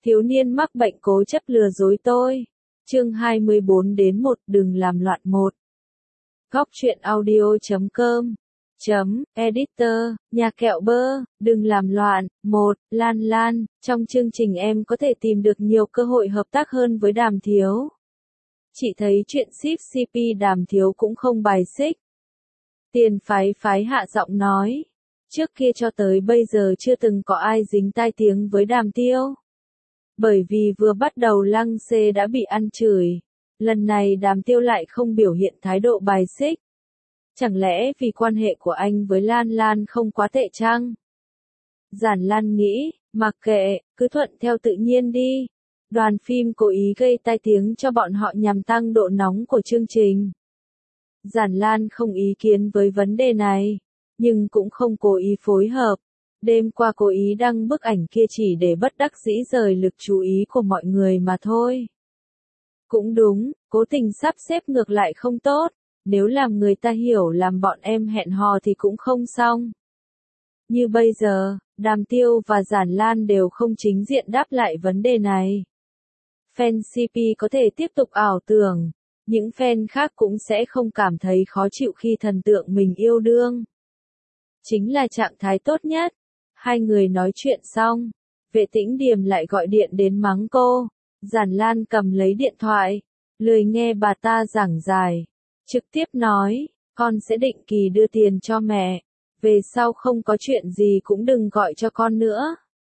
Thiếu niên mắc bệnh cố chấp lừa dối tôi. Chương 24-1 đừng làm loạn 1. Góc truyện audio.com Editor, nhà kẹo bơ, đừng làm loạn. 1. Lan Lan, trong chương trình em có thể tìm được nhiều cơ hội hợp tác hơn với Đàm Thiếu. Chị thấy chuyện ship CP Đàm Thiếu cũng không bài xích. Tiền phái hạ giọng nói. Trước kia cho tới bây giờ chưa từng có ai dính tai tiếng với Đàm Tiêu. Bởi vì vừa bắt đầu Lăng Xê đã bị ăn chửi. Lần này Đàm Tiêu lại không biểu hiện thái độ bài xích. Chẳng lẽ vì quan hệ của anh với Lan Lan không quá tệ chăng? Giản Lan nghĩ, mặc kệ, cứ thuận theo tự nhiên đi. Đoàn phim cố ý gây tai tiếng cho bọn họ nhằm tăng độ nóng của chương trình. Giản Lan không ý kiến với vấn đề này, nhưng cũng không cố ý phối hợp. Đêm qua cố ý đăng bức ảnh kia chỉ để bất đắc dĩ rời lực chú ý của mọi người mà thôi. Cũng đúng, cố tình sắp xếp ngược lại không tốt. Nếu làm người ta hiểu làm bọn em hẹn hò thì cũng không xong. Như bây giờ, Đàm Tiêu và Giản Lan đều không chính diện đáp lại vấn đề này. Fan CP có thể tiếp tục ảo tưởng, những fan khác cũng sẽ không cảm thấy khó chịu khi thần tượng mình yêu đương. Chính là trạng thái tốt nhất. Hai người nói chuyện xong, Vệ Tĩnh Điềm lại gọi điện đến mắng cô. Giản Lan cầm lấy điện thoại, lười nghe bà ta giảng giải. Trực tiếp nói, con sẽ định kỳ đưa tiền cho mẹ. Về sau không có chuyện gì cũng đừng gọi cho con nữa.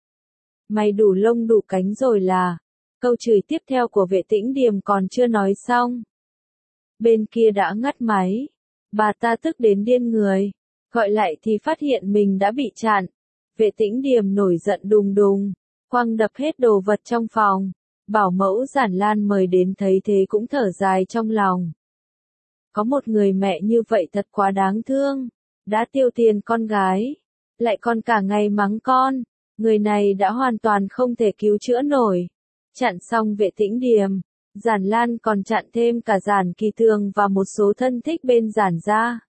Mày đủ lông đủ cánh rồi là. Câu chửi tiếp theo của Vệ Tĩnh Điềm còn chưa nói xong. Bên kia đã ngắt máy. Bà ta tức đến điên người. Gọi lại thì phát hiện mình đã bị chặn. Vệ Tĩnh Điềm nổi giận đùng đùng. Quăng đập hết đồ vật trong phòng. Bảo mẫu Giản Lan mời đến thấy thế cũng thở dài trong lòng. Có một người mẹ như vậy thật quá đáng thương. Đã tiêu tiền con gái. Lại còn cả ngày mắng con. Người này đã hoàn toàn không thể cứu chữa nổi. Chặn xong Vệ Tĩnh Điềm. Giản Lan còn chặn thêm cả Giản Kỳ Thường và một số thân thích bên Giản gia.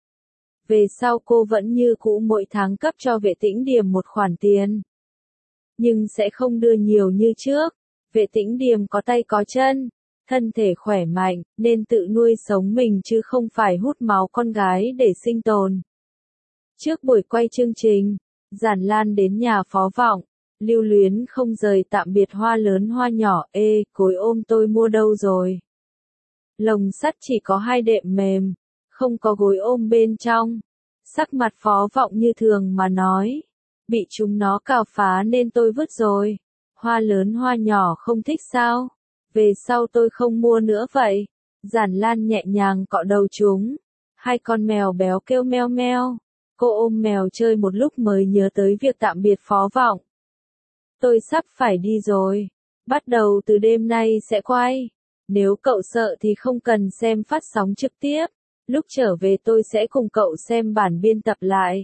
Về sau cô vẫn như cũ mỗi tháng cấp cho Vệ Tĩnh Điềm một khoản tiền. Nhưng sẽ không đưa nhiều như trước. Vệ Tĩnh Điềm có tay có chân. Thân thể khỏe mạnh, nên tự nuôi sống mình chứ không phải hút máu con gái để sinh tồn. Trước buổi quay chương trình, Giản Lan đến nhà Phó Vọng, lưu luyến không rời tạm biệt hoa lớn hoa nhỏ. Ê, gối ôm tôi mua đâu rồi? Lồng sắt chỉ có 2 đệm mềm, không có gối ôm bên trong. Sắc mặt Phó Vọng như thường mà nói, bị chúng nó cào phá nên tôi vứt rồi. Hoa lớn hoa nhỏ không thích sao? Về sau tôi không mua nữa vậy. Giản Lan nhẹ nhàng cọ đầu chúng. 2 con mèo béo kêu meo meo. Cô ôm mèo chơi một lúc mới nhớ tới việc tạm biệt Phó Vọng. Tôi sắp phải đi rồi. Bắt đầu từ đêm nay sẽ quay. Nếu cậu sợ thì không cần xem phát sóng trực tiếp. Lúc trở về tôi sẽ cùng cậu xem bản biên tập lại.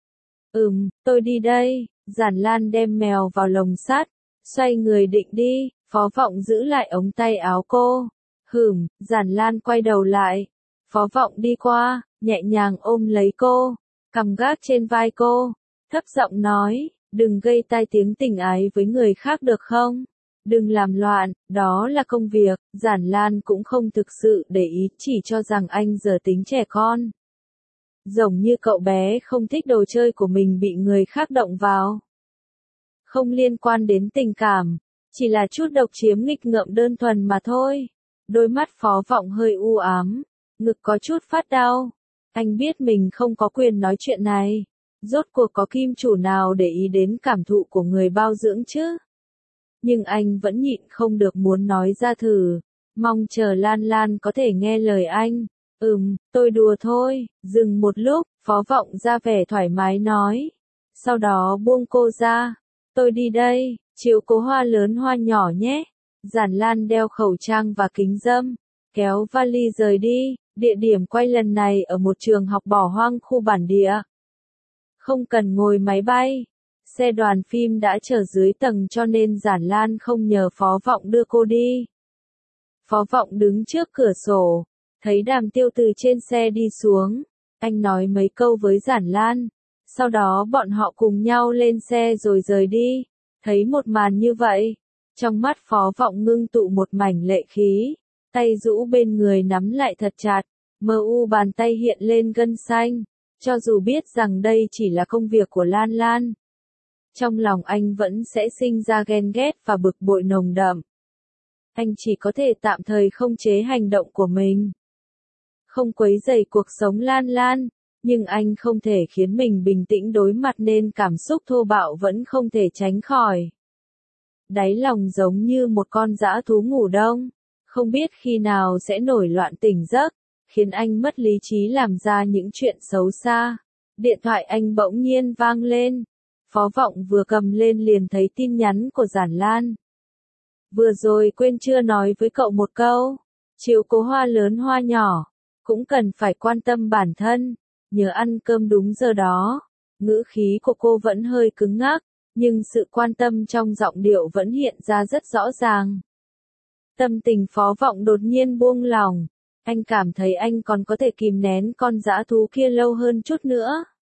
Tôi đi đây. Giản Lan đem mèo vào lồng sắt. Xoay người định đi. Phó Vọng giữ lại ống tay áo cô. Giản Lan quay đầu lại. Phó Vọng đi qua, nhẹ nhàng ôm lấy cô, cầm gác trên vai cô, thấp giọng nói, đừng gây tai tiếng tình ái với người khác được không? Đừng làm loạn, đó là công việc. Giản Lan cũng không thực sự để ý, chỉ cho rằng anh giờ tính trẻ con. Giống như cậu bé không thích đồ chơi của mình bị người khác động vào. Không liên quan đến tình cảm. Chỉ là chút độc chiếm nghịch ngợm đơn thuần mà thôi. Đôi mắt Phó Vọng hơi u ám, ngực có chút phát đau. Anh biết mình không có quyền nói chuyện này. Rốt cuộc có kim chủ nào để ý đến cảm thụ của người bao dưỡng chứ? Nhưng anh vẫn nhịn không được muốn nói ra thử. Mong chờ Lan Lan có thể nghe lời anh. Tôi đùa thôi. Dừng một lúc, Phó Vọng ra vẻ thoải mái nói. Sau đó buông cô ra. Tôi đi đây. Chiếu cố hoa lớn hoa nhỏ nhé. Giản Lan đeo khẩu trang và kính râm, kéo vali rời đi. Địa điểm quay lần này ở một trường học bỏ hoang khu bản địa. Không cần ngồi máy bay. Xe đoàn phim đã chờ dưới tầng cho nên Giản Lan không nhờ Phó Vọng đưa cô đi. Phó Vọng đứng trước cửa sổ, thấy Đàm Tiêu từ trên xe đi xuống. Anh nói mấy câu với Giản Lan. Sau đó bọn họ cùng nhau lên xe rồi rời đi. Thấy một màn như vậy, Trong mắt Phó Vọng ngưng tụ một mảnh lệ khí, tay rũ bên người nắm lại thật chặt, mờ u bàn tay hiện lên gân xanh, cho dù biết rằng đây chỉ là công việc của Lan Lan. Trong lòng anh vẫn sẽ sinh ra ghen ghét và bực bội nồng đậm. Anh chỉ có thể tạm thời không chế hành động của mình, không quấy rầy cuộc sống Lan Lan, nhưng anh không thể khiến mình bình tĩnh đối mặt nên cảm xúc thô bạo vẫn không thể tránh khỏi. Đáy lòng giống như một con dã thú ngủ đông, không biết khi nào sẽ nổi loạn tỉnh giấc, khiến anh mất lý trí làm ra những chuyện xấu xa. Điện thoại anh bỗng nhiên vang lên, Phó Vọng vừa cầm lên liền thấy tin nhắn của Giản Lan. Vừa rồi quên chưa nói với cậu một câu, chiếu cố hoa lớn hoa nhỏ, cũng cần phải quan tâm bản thân, nhớ ăn cơm đúng giờ đó. Ngữ khí của cô vẫn hơi cứng ngắc, nhưng sự quan tâm trong giọng điệu vẫn hiện ra rất rõ ràng. Tâm tình Phó Vọng đột nhiên buông lỏng, anh cảm thấy anh còn có thể kìm nén con dã thú kia lâu hơn chút nữa.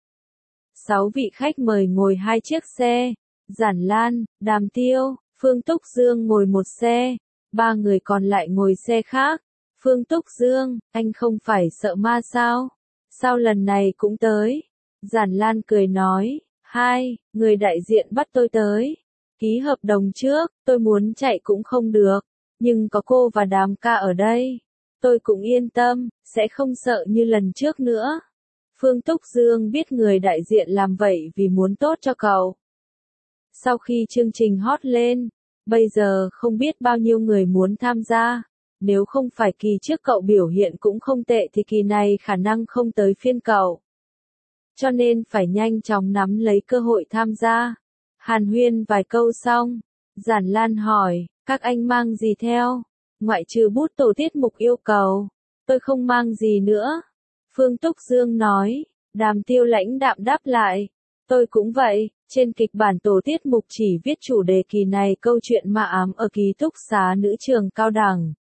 6 vị khách mời ngồi 2 chiếc xe, Giản Lan, Đàm Tiêu, Phương Túc Dương ngồi một xe, 3 người còn lại ngồi xe khác. Phương Túc Dương, anh không phải sợ ma sao? Sao lần này cũng tới? Giản Lan cười nói, người đại diện bắt tôi tới. Ký hợp đồng trước, tôi muốn chạy cũng không được, nhưng có cô và Đàm ca ở đây, tôi cũng yên tâm, sẽ không sợ như lần trước nữa. Phương Túc Dương biết người đại diện làm vậy vì muốn tốt cho cậu. Sau khi chương trình hot lên, bây giờ không biết bao nhiêu người muốn tham gia. Nếu không phải kỳ trước cậu biểu hiện cũng không tệ thì kỳ này khả năng không tới phiên cậu. Cho nên phải nhanh chóng nắm lấy cơ hội tham gia. Hàn huyên vài câu xong, Giản Lan hỏi, các anh mang gì theo? Ngoại trừ bút tổ tiết mục yêu cầu, tôi không mang gì nữa. Phương Túc Dương nói, Đàm Tiêu lãnh đạm đáp lại, tôi cũng vậy, trên kịch bản tổ tiết mục chỉ viết chủ đề kỳ này câu chuyện ma ám ở ký túc xá nữ trường cao đẳng.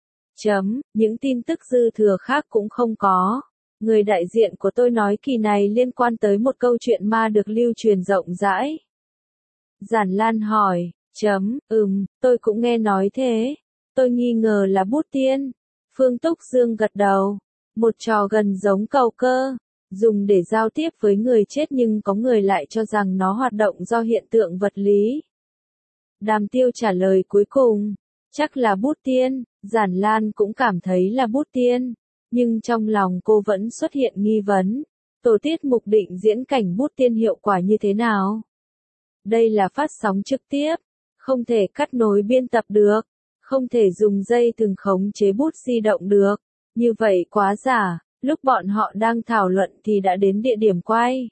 Những tin tức dư thừa khác cũng không có. Người đại diện của tôi nói kỳ này liên quan tới một câu chuyện ma được lưu truyền rộng rãi. Giản Lan hỏi, tôi cũng nghe nói thế. Tôi nghi ngờ là bút tiên. Phương Túc Dương gật đầu. Một trò gần giống cầu cơ, dùng để giao tiếp với người chết nhưng có người lại cho rằng nó hoạt động do hiện tượng vật lý. Đàm Tiêu trả lời cuối cùng, chắc là bút tiên. Giản Lan cũng cảm thấy là bút tiên, nhưng trong lòng cô vẫn xuất hiện nghi vấn. Tổ tiết mục định diễn cảnh bút tiên hiệu quả như thế nào? Đây là phát sóng trực tiếp, không thể cắt nối biên tập được, không thể dùng dây thừng khống chế bút di động được. Như vậy quá giả, lúc bọn họ đang thảo luận thì đã đến địa điểm quay.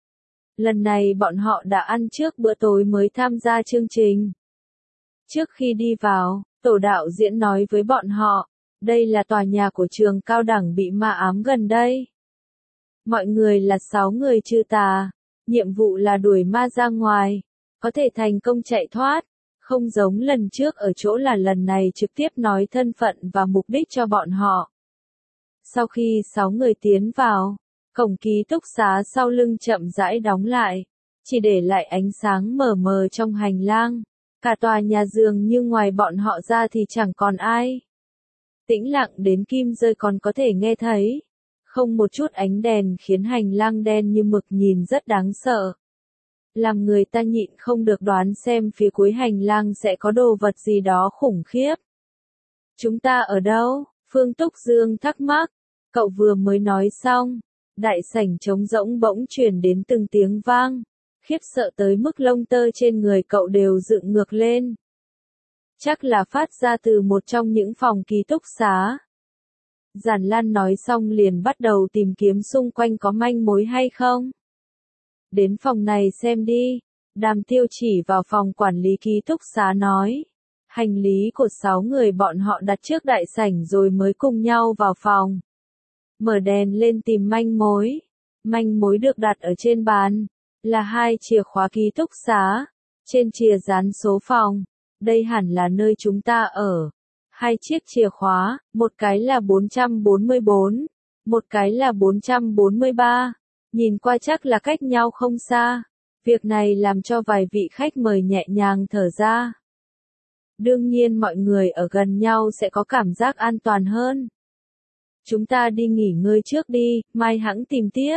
Lần này bọn họ đã ăn trước bữa tối mới tham gia chương trình. Trước khi đi vào, tổ đạo diễn nói với bọn họ, đây là tòa nhà của trường cao đẳng bị ma ám gần đây. Mọi người là 6 người trừ tà, nhiệm vụ là đuổi ma ra ngoài, có thể thành công chạy thoát, không giống lần trước ở chỗ là lần này trực tiếp nói thân phận và mục đích cho bọn họ. Sau khi 6 người tiến vào, cổng ký túc xá sau lưng chậm rãi đóng lại, chỉ để lại ánh sáng mờ mờ trong hành lang. Cả tòa nhà dường như ngoài bọn họ ra thì chẳng còn ai. Tĩnh lặng đến kim rơi còn có thể nghe thấy. Không một chút ánh đèn khiến hành lang đen như mực nhìn rất đáng sợ. Làm người ta nhịn không được đoán xem phía cuối hành lang sẽ có đồ vật gì đó khủng khiếp. Chúng ta ở đâu? Phương Túc Dương thắc mắc. Cậu vừa mới nói xong. Đại sảnh trống rỗng bỗng truyền đến từng tiếng vang. Khiếp sợ tới mức lông tơ trên người cậu đều dựng ngược lên. Chắc là phát ra từ một trong những phòng ký túc xá. Giản Lan nói xong liền bắt đầu tìm kiếm xung quanh có manh mối hay không. Đến phòng này xem đi. Đàm Tiêu chỉ vào phòng quản lý ký túc xá nói. Hành lý của 6 người bọn họ đặt trước đại sảnh rồi mới cùng nhau vào phòng. Mở đèn lên tìm manh mối. Manh mối được đặt ở trên bàn. Là 2 chìa khóa ký túc xá. Trên chìa dán số phòng. Đây hẳn là nơi chúng ta ở. 2 chiếc chìa khóa, một cái là 444, một cái là 443. Nhìn qua chắc là cách nhau không xa. Việc này làm cho vài vị khách mời nhẹ nhàng thở ra. Đương nhiên mọi người ở gần nhau sẽ có cảm giác an toàn hơn. Chúng ta đi nghỉ ngơi trước đi, mai hẵng tìm tiếp.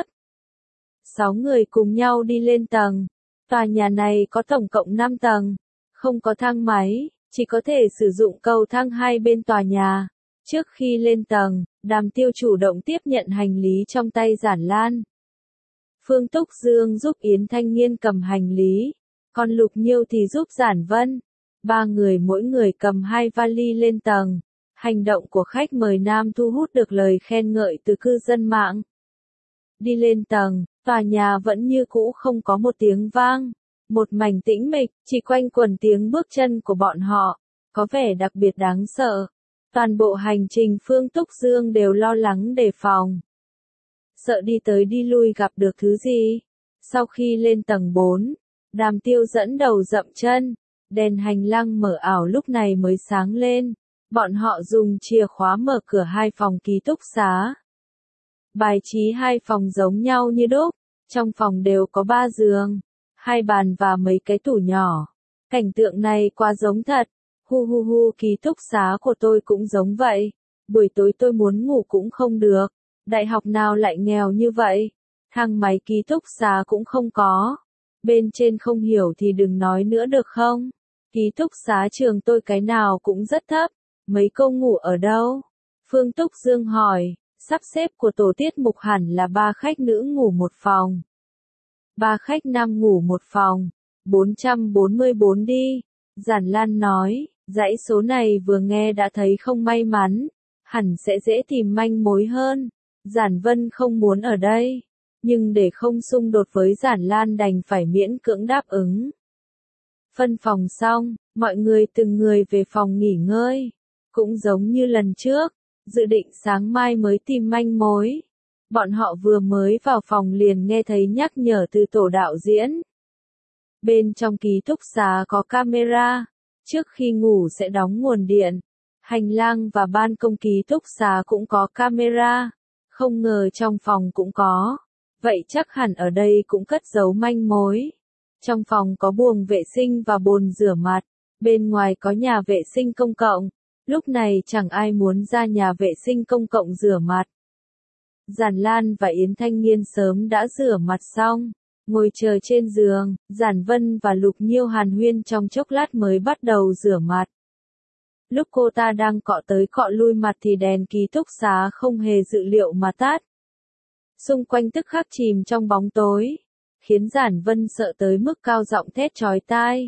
6 người cùng nhau đi lên tầng. Tòa nhà này có tổng cộng 5 tầng. Không có thang máy, chỉ có thể sử dụng cầu thang hai bên tòa nhà. Trước khi lên tầng, Đàm Tiêu chủ động tiếp nhận hành lý trong tay Giản Lan. Phương Túc Dương giúp Yến Thanh Nghiên cầm hành lý, còn Lục Nhiêu thì giúp Giản Vân. 3 người mỗi người cầm 2 vali lên tầng. Hành động của khách mời nam thu hút được lời khen ngợi từ cư dân mạng. Đi lên tầng, tòa nhà vẫn như cũ không có một tiếng vang. Một mảnh tĩnh mịch, chỉ quanh quẩn tiếng bước chân của bọn họ, có vẻ đặc biệt đáng sợ. Toàn bộ hành trình Phương Túc Dương đều lo lắng đề phòng. Sợ đi tới đi lui gặp được thứ gì. Sau khi lên tầng 4, Đàm Tiêu dẫn đầu dậm chân, đèn hành lang mở ảo lúc này mới sáng lên. Bọn họ dùng chìa khóa mở cửa 2 phòng ký túc xá. Bài trí 2 phòng giống nhau như đúc, trong phòng đều có 3 giường, 2 bàn và mấy cái tủ nhỏ. Cảnh tượng này quá giống thật. Hu hu hu, ký túc xá của tôi cũng giống vậy. Buổi tối tôi muốn ngủ cũng không được. Đại học nào lại nghèo như vậy? Thang máy ký túc xá cũng không có. Bên trên không hiểu thì đừng nói nữa được không? Ký túc xá trường tôi cái nào cũng rất thấp. Mấy cô ngủ ở đâu? Phương Túc Dương hỏi. Sắp xếp của tổ tiết mục hẳn là 3 khách nữ ngủ một phòng. 3 khách nam ngủ một phòng. 444 đi. Giản Lan nói. Dãy số này vừa nghe đã thấy không may mắn. Hẳn sẽ dễ tìm manh mối hơn. Giản Vân không muốn ở đây. Nhưng để không xung đột với Giản Lan đành phải miễn cưỡng đáp ứng. Phân phòng xong, mọi người từng người về phòng nghỉ ngơi. Cũng giống như lần trước, dự định sáng mai mới tìm manh mối. Bọn họ vừa mới vào phòng liền nghe thấy nhắc nhở từ tổ đạo diễn. Bên trong ký túc xá có camera. Trước khi ngủ sẽ đóng nguồn điện. Hành lang và ban công ký túc xá cũng có camera. Không ngờ trong phòng cũng có. Vậy chắc hẳn ở đây cũng cất giấu manh mối. Trong phòng có buồng vệ sinh và bồn rửa mặt. Bên ngoài có nhà vệ sinh công cộng. Lúc này chẳng ai muốn ra nhà vệ sinh công cộng rửa mặt. Giản Lan và Yến Thanh Nghiên sớm đã rửa mặt xong. Ngồi chờ trên giường, Giản Vân và Lục Nhiêu hàn huyên trong chốc lát mới bắt đầu rửa mặt. Lúc cô ta đang cọ tới cọ lui mặt thì đèn ký túc xá không hề dự liệu mà tắt. Xung quanh tức khắc chìm trong bóng tối, khiến Giản Vân sợ tới mức cao giọng thét chói tai.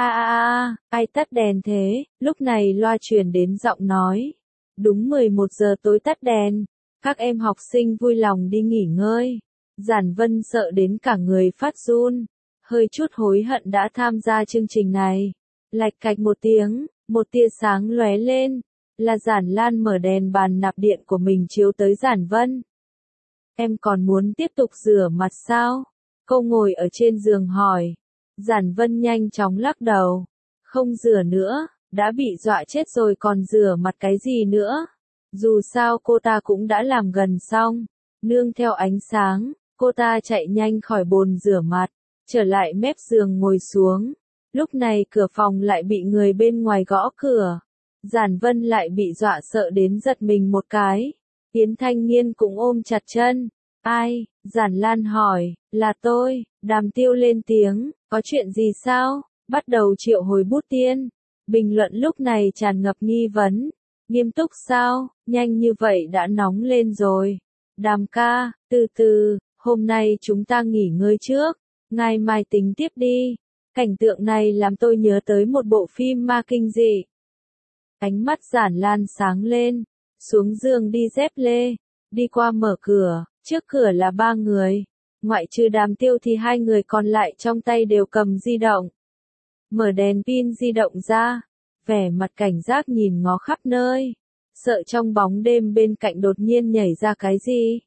Ai tắt đèn thế? Lúc này loa truyền đến giọng nói. Đúng 11 giờ tối tắt đèn, các em học sinh vui lòng đi nghỉ ngơi. Giản Vân sợ đến cả người phát run, hơi chút hối hận đã tham gia chương trình này. Lạch cạch một tiếng, một tia sáng lóe lên, là Giản Lan mở đèn bàn nạp điện của mình chiếu tới Giản Vân. Em còn muốn tiếp tục rửa mặt sao? Cô ngồi ở trên giường hỏi. Giản Vân nhanh chóng lắc đầu. Không rửa nữa, đã bị dọa chết rồi còn rửa mặt cái gì nữa? Dù sao cô ta cũng đã làm gần xong. Nương theo ánh sáng, cô ta chạy nhanh khỏi bồn rửa mặt, trở lại mép giường ngồi xuống. Lúc này cửa phòng lại bị người bên ngoài gõ cửa. Giản Vân lại bị dọa sợ đến giật mình một cái. Yến Thanh Nghiên cũng ôm chặt chân. Ai? Giản Lan hỏi. Là tôi. Đàm Tiêu lên tiếng. Có chuyện gì sao? Bắt đầu triệu hồi bút tiên. Bình luận lúc này tràn ngập nghi vấn. Nghiêm túc sao? Nhanh như vậy đã nóng lên rồi. Đàm ca, từ từ, hôm nay chúng ta nghỉ ngơi trước. Ngày mai tính tiếp đi. Cảnh tượng này làm tôi nhớ tới một bộ phim ma kinh dị. Ánh mắt Giản Lan sáng lên. Xuống giường đi dép lê. Đi qua mở cửa. Trước cửa là 3 người. Ngoại trừ Đàm Tiêu thì 2 người còn lại trong tay đều cầm di động. Mở đèn pin di động ra. Vẻ mặt cảnh giác nhìn ngó khắp nơi. Sợ trong bóng đêm bên cạnh đột nhiên nhảy ra cái gì.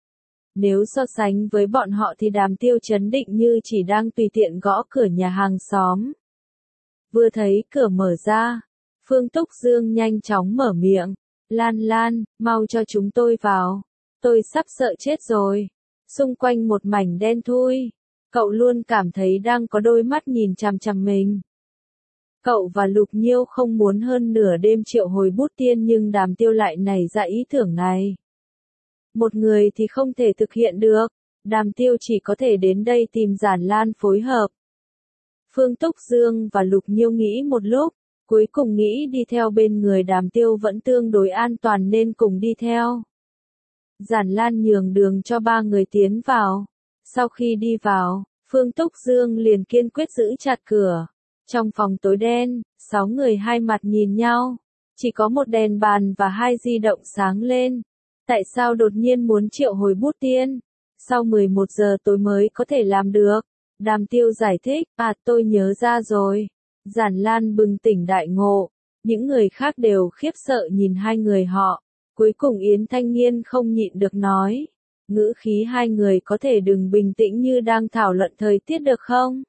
Nếu so sánh với bọn họ thì Đàm Tiêu trấn định như chỉ đang tùy tiện gõ cửa nhà hàng xóm. Vừa thấy cửa mở ra, Phương Túc Dương nhanh chóng mở miệng. Lan, mau cho chúng tôi vào. Tôi sắp sợ chết rồi. Xung quanh một mảnh đen thui. Cậu luôn cảm thấy đang có đôi mắt nhìn chằm chằm mình. Cậu và Lục Nhiêu không muốn hơn nửa đêm triệu hồi bút tiên nhưng Đàm Tiêu lại nảy ra ý tưởng này. Một người thì không thể thực hiện được, Đàm Tiêu chỉ có thể đến đây tìm Giản Lan phối hợp. Phương Túc Dương và Lục Nhiêu nghĩ một lúc, cuối cùng nghĩ đi theo bên người Đàm Tiêu vẫn tương đối an toàn nên cùng đi theo. Giản Lan nhường đường cho ba người tiến vào. Sau khi đi vào, Phương Túc Dương liền kiên quyết giữ chặt cửa. Trong phòng tối đen, 6 người hai mặt nhìn nhau. Chỉ có một đèn bàn và 2 di động sáng lên. Tại sao đột nhiên muốn triệu hồi bút tiên? Sau 11 giờ tối mới có thể làm được. Đàm Tiêu giải thích, tôi nhớ ra rồi. Giản Lan bừng tỉnh đại ngộ. Những người khác đều khiếp sợ nhìn hai người họ. Cuối cùng Yến Thanh Nghiên không nhịn được nói. Ngữ khí hai người có thể đừng bình tĩnh như đang thảo luận thời tiết được không?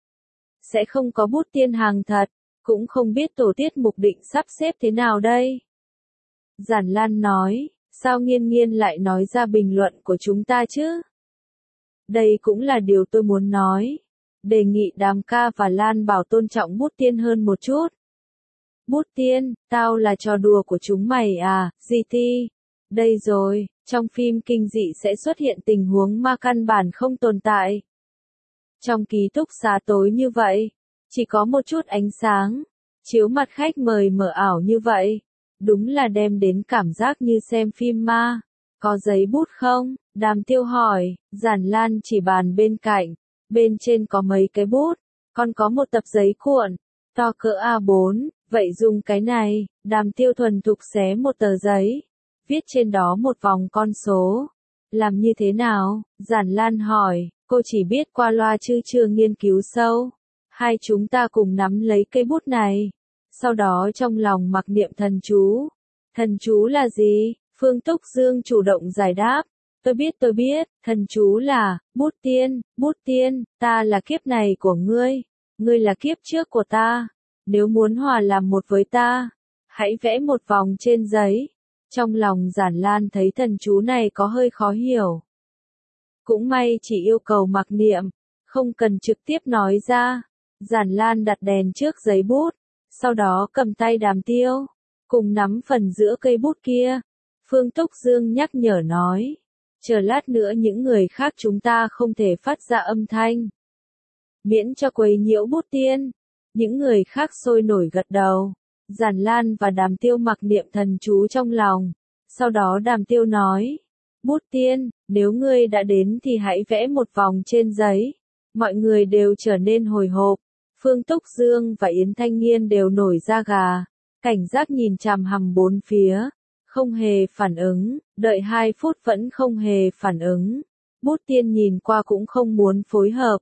Sẽ không có bút tiên hàng thật, cũng không biết tổ tiết mục định sắp xếp thế nào đây. Giản Lan nói, sao Nghiên Nghiên lại nói ra bình luận của chúng ta chứ? Đây cũng là điều tôi muốn nói. Đề nghị Đàm ca và Lan Bảo tôn trọng bút tiên hơn một chút. Bút tiên, tao là trò đùa của chúng mày à, GT. Đây rồi, trong phim kinh dị sẽ xuất hiện tình huống ma căn bản không tồn tại. Trong ký túc xá tối như vậy, chỉ có một chút ánh sáng, chiếu mặt khách mời mờ ảo như vậy. Đúng là đem đến cảm giác như xem phim ma. Có giấy bút không? Đàm Tiêu hỏi. Giản Lan chỉ bàn bên cạnh. Bên trên có mấy cái bút. Còn có một tập giấy cuộn, to cỡ A4. Vậy dùng cái này. Đàm Tiêu thuần thục xé một tờ giấy, viết trên đó một vòng con số. Làm như thế nào? Giản Lan hỏi. Cô chỉ biết qua loa chứ chưa nghiên cứu sâu. Hai chúng ta cùng nắm lấy cây bút này. Sau đó trong lòng mặc niệm thần chú. Thần chú là gì? Phương Túc Dương chủ động giải đáp. Tôi biết, thần chú là, bút tiên, ta là kiếp này của ngươi là kiếp trước của ta. Nếu muốn hòa làm một với ta, hãy vẽ một vòng trên giấy. Trong lòng Giản Lan thấy thần chú này có hơi khó hiểu. Cũng may chỉ yêu cầu mặc niệm, không cần trực tiếp nói ra. Giản Lan đặt đèn trước giấy bút, sau đó cầm tay Đàm Tiêu, cùng nắm phần giữa cây bút kia. Phương Túc Dương nhắc nhở nói, chờ lát nữa những người khác chúng ta không thể phát ra âm thanh, miễn cho quấy nhiễu bút tiên. Những người khác sôi nổi gật đầu. Giản Lan và Đàm Tiêu mặc niệm thần chú trong lòng. Sau đó Đàm Tiêu nói, bút tiên, nếu ngươi đã đến thì hãy vẽ một vòng trên giấy. Mọi người đều trở nên hồi hộp. Phương Túc Dương và Yến Thanh Nghiên đều nổi da gà, cảnh giác nhìn chằm hằm bốn phía, không hề phản ứng, đợi 2 phút vẫn không hề phản ứng. Bút tiên nhìn qua cũng không muốn phối hợp.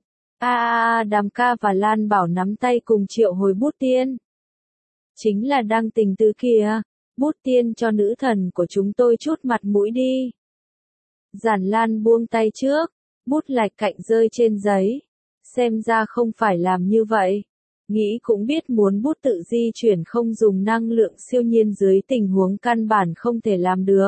Đàm ca và Lan Bảo nắm tay cùng triệu hồi bút tiên. Chính là đang tình tứ kìa, bút tiên cho nữ thần của chúng tôi chút mặt mũi đi. Giản Lan buông tay trước, bút lạch cạnh rơi trên giấy. Xem ra không phải làm như vậy. Nghĩ cũng biết muốn bút tự di chuyển không dùng năng lượng siêu nhiên dưới tình huống căn bản không thể làm được.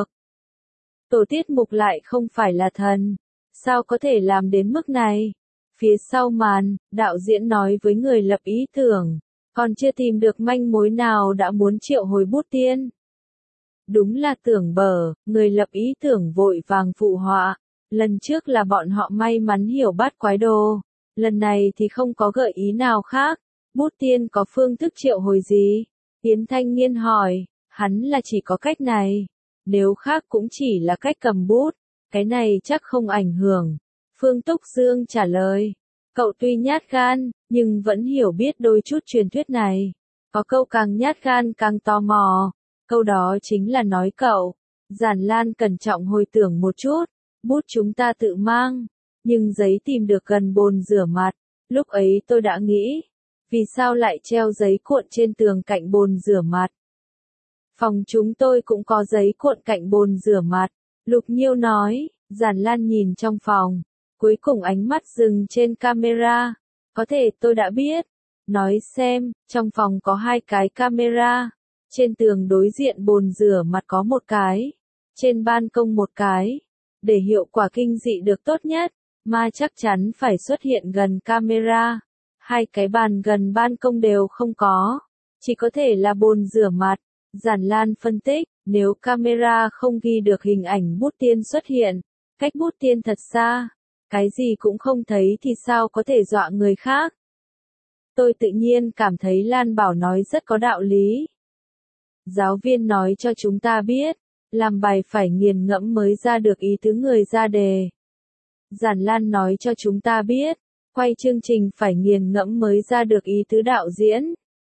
Tổ tiết mục lại không phải là thần. Sao có thể làm đến mức này? Phía sau màn, đạo diễn nói với người lập ý tưởng. Còn chưa tìm được manh mối nào đã muốn triệu hồi bút tiên. Đúng là tưởng bở, người lập ý tưởng vội vàng phụ họa. Lần trước là bọn họ may mắn hiểu bát quái đồ. Lần này thì không có gợi ý nào khác. Bút tiên có phương thức triệu hồi gì? Yến Thanh Nghiên hỏi. Hắn là chỉ có cách này. Nếu khác cũng chỉ là cách cầm bút. Cái này chắc không ảnh hưởng. Phương Túc Dương trả lời. Cậu tuy nhát gan, nhưng vẫn hiểu biết đôi chút truyền thuyết này. Có câu càng nhát gan càng tò mò. Câu đó chính là nói cậu. Giản Lan cẩn trọng hồi tưởng một chút. Bút chúng ta tự mang. Nhưng giấy tìm được gần bồn rửa mặt. Lúc ấy tôi đã nghĩ. Vì sao lại treo giấy cuộn trên tường cạnh bồn rửa mặt? Phòng chúng tôi cũng có giấy cuộn cạnh bồn rửa mặt. Lục Nhiêu nói. Giản Lan nhìn trong phòng. Cuối cùng ánh mắt dừng trên camera. Có thể tôi đã biết. Nói xem, trong phòng có 2 cái camera. Trên tường đối diện bồn rửa mặt có 1 cái. Trên ban công 1 cái. Để hiệu quả kinh dị được tốt nhất, ma chắc chắn phải xuất hiện gần camera. 2 cái bàn gần ban công đều không có. Chỉ có thể là bồn rửa mặt. Giản Lan phân tích, nếu camera không ghi được hình ảnh bút tiên xuất hiện, cách bút tiên thật xa, cái gì cũng không thấy thì sao có thể dọa người khác. Tôi tự nhiên cảm thấy Lan Bảo nói rất có đạo lý. Giáo viên nói cho chúng ta biết, làm bài phải nghiền ngẫm mới ra được ý tứ người ra đề. Giản Lan nói cho chúng ta biết, quay chương trình phải nghiền ngẫm mới ra được ý tứ đạo diễn.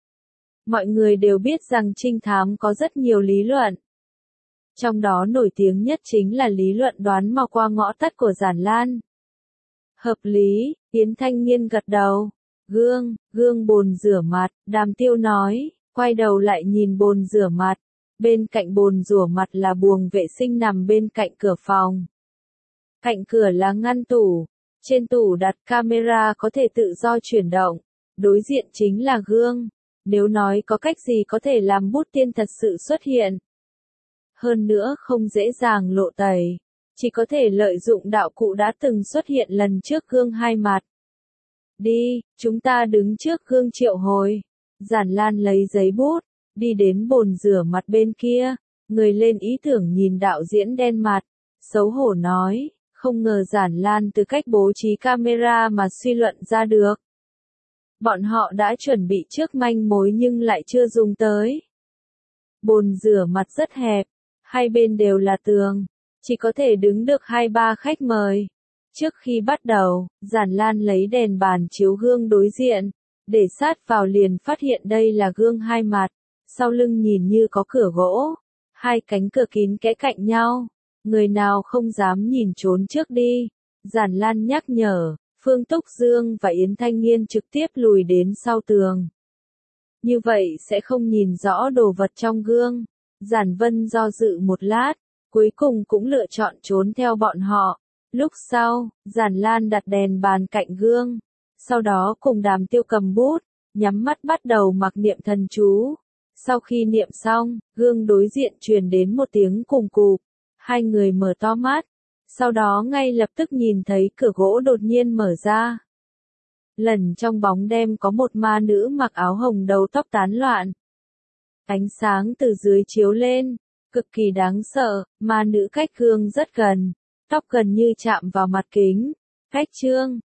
Mọi người đều biết rằng trinh thám có rất nhiều lý luận. Trong đó nổi tiếng nhất chính là lý luận đoán mò qua ngõ tắt của Giản Lan. Hợp lý, Yến Thanh Nghiên gật đầu. Gương bồn rửa mặt, Đàm Tiêu nói, quay đầu lại nhìn bồn rửa mặt. Bên cạnh bồn rửa mặt là buồng vệ sinh nằm bên cạnh cửa phòng. Cạnh cửa là ngăn tủ. Trên tủ đặt camera có thể tự do chuyển động. Đối diện chính là gương. Nếu nói có cách gì có thể làm bút tiên thật sự xuất hiện. Hơn nữa không dễ dàng lộ tẩy. Chỉ có thể lợi dụng đạo cụ đã từng xuất hiện lần trước gương hai mặt. Đi, chúng ta đứng trước gương triệu hồi. Giản Lan lấy giấy bút, đi đến bồn rửa mặt bên kia, người lên ý tưởng nhìn đạo diễn đen mặt, xấu hổ nói, không ngờ Giản Lan từ cách bố trí camera mà suy luận ra được. Bọn họ đã chuẩn bị trước manh mối nhưng lại chưa dùng tới. Bồn rửa mặt rất hẹp, hai bên đều là tường, chỉ có thể đứng được 2-3 khách mời. Trước khi bắt đầu, Giản Lan lấy đèn bàn chiếu gương đối diện, để sát vào liền phát hiện đây là gương hai mặt, sau lưng nhìn như có cửa gỗ, hai cánh cửa kín kẽ cạnh nhau, người nào không dám nhìn trốn trước đi. Giản Lan nhắc nhở, Phương Túc Dương và Yến Thanh Nghiên trực tiếp lùi đến sau tường. Như vậy sẽ không nhìn rõ đồ vật trong gương. Giản Vân do dự một lát, cuối cùng cũng lựa chọn trốn theo bọn họ. Lúc sau, Giản Lan đặt đèn bàn cạnh gương. Sau đó cùng Đàm Tiêu cầm bút, nhắm mắt bắt đầu mặc niệm thần chú. Sau khi niệm xong, gương đối diện truyền đến một tiếng cùng cụp. Hai người mở to mắt. Sau đó ngay lập tức nhìn thấy cửa gỗ đột nhiên mở ra. Lần trong bóng đêm có một ma nữ mặc áo hồng đầu tóc tán loạn. Ánh sáng từ dưới chiếu lên, cực kỳ đáng sợ, ma nữ cách gương rất gần, tóc gần như chạm vào mặt kính. Cách